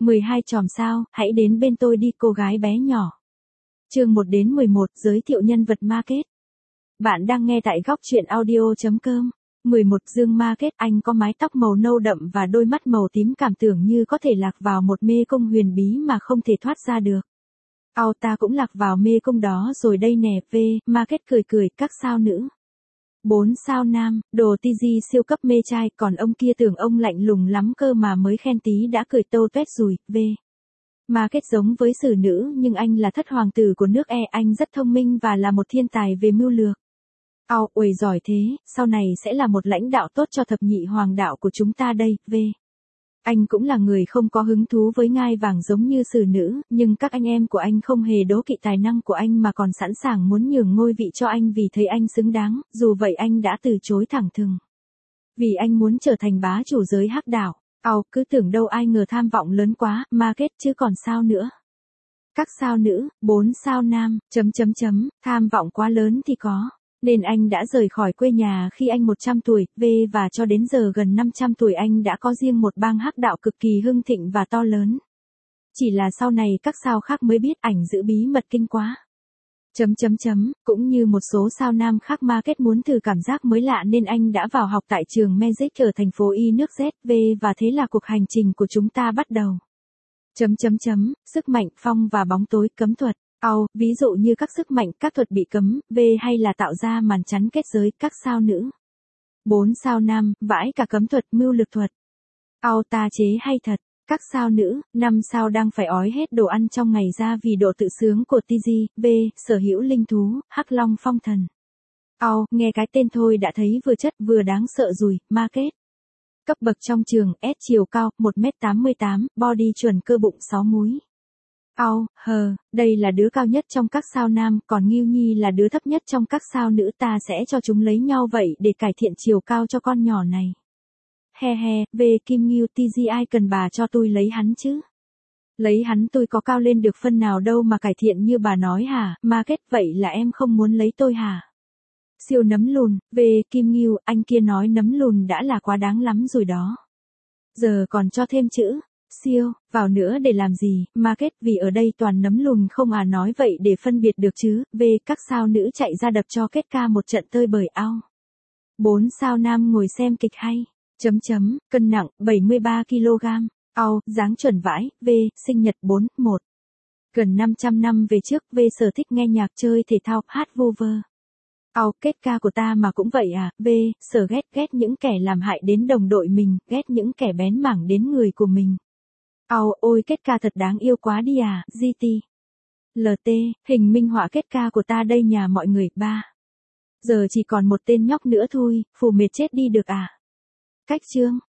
12 chòm sao, hãy đến bên tôi đi cô gái bé nhỏ. Chương 1 đến 11 giới thiệu nhân vật Market. Bạn đang nghe tại góc truyện audio.com. 11 Dương Market, anh có mái tóc màu nâu đậm và đôi mắt màu tím cảm tưởng như có thể lạc vào một mê cung huyền bí mà không thể thoát ra được. Ta cũng lạc vào mê cung đó rồi đây nè. Market cười cười, các sao nữ. 4 sao nam, đồ TG siêu cấp mê trai, còn ông kia tưởng ông lạnh lùng lắm cơ mà mới khen tí đã cười tô tuét rùi. Market giống với xử nữ nhưng anh là thất hoàng tử của nước anh rất thông minh và là một thiên tài về mưu lược. Uầy giỏi thế, sau này sẽ là một lãnh đạo tốt cho thập nhị hoàng đạo của chúng ta đây. Anh cũng là người không có hứng thú với ngai vàng giống như xử nữ, nhưng các anh em của anh không hề đố kỵ tài năng của anh mà còn sẵn sàng muốn nhường ngôi vị cho anh vì thấy anh xứng đáng, dù vậy anh đã từ chối thẳng thừng. Vì anh muốn trở thành bá chủ giới hắc đảo. Cứ tưởng đâu ai ngờ tham vọng lớn quá, Market chứ còn sao nữa. Các sao nữ, 4 sao nam, tham vọng quá lớn thì có. Nên anh đã rời khỏi quê nhà khi anh 100 tuổi, và cho đến giờ gần 500 tuổi anh đã có riêng một bang hắc đạo cực kỳ hưng thịnh và to lớn. Chỉ là sau này các sao khác mới biết ảnh giữ bí mật kinh quá. Cũng như một số sao nam khác, Market muốn thử cảm giác mới lạ nên anh đã vào học tại trường Magic ở thành phố Y nước Z, và thế là cuộc hành trình của chúng ta bắt đầu. Sức mạnh, phong và bóng tối, cấm thuật. Ví dụ như các sức mạnh, các thuật bị cấm, hay là tạo ra màn chắn kết giới, các sao nữ. 4 sao nam, vãi cả cấm thuật, mưu lược thuật. Ta chế hay thật. Các sao nữ, 5 sao đang phải ói hết đồ ăn trong ngày ra vì độ tự sướng của TG, sở hữu linh thú, Hắc Long phong thần. Nghe cái tên thôi đã thấy vừa chất vừa đáng sợ rồi, Market. Cấp bậc trong trường, S chiều cao, 1m88, body chuẩn cơ bụng 6 múi. Đây là đứa cao nhất trong các sao nam, còn Ngưu Nhi là đứa thấp nhất trong các sao nữ, ta sẽ cho chúng lấy nhau vậy để cải thiện chiều cao cho con nhỏ này. Kim Ngưu TG ai cần bà cho tôi lấy hắn chứ? Lấy hắn tôi có cao lên được phân nào đâu mà cải thiện như bà nói hả? Market, vậy là em không muốn lấy tôi hả? Siêu nấm lùn, Kim Ngưu, anh kia nói nấm lùn đã là quá đáng lắm rồi đó. Giờ còn cho thêm chữ siêu vào nữa để làm gì? Market, vì ở đây toàn nấm lùn không à, nói vậy để phân biệt được chứ. Các sao nữ chạy ra đập cho kết ca một trận tơi bời. 4 sao nam ngồi xem kịch hay. Cân nặng 73 kg. Dáng chuẩn vãi. Sinh nhật 41. Gần 500 năm về trước. Sở thích nghe nhạc, chơi thể thao, hát vu vơ. Kết ca của ta mà cũng vậy à? Sở ghét những kẻ làm hại đến đồng đội mình, ghét những kẻ bén mảng đến người của mình. Ôi kết ca thật đáng yêu quá đi à. GT. LT, hình minh họa kết ca của ta đây nhà mọi người. Giờ chỉ còn một tên nhóc nữa thôi, phù mệt chết đi được à. Cách chương.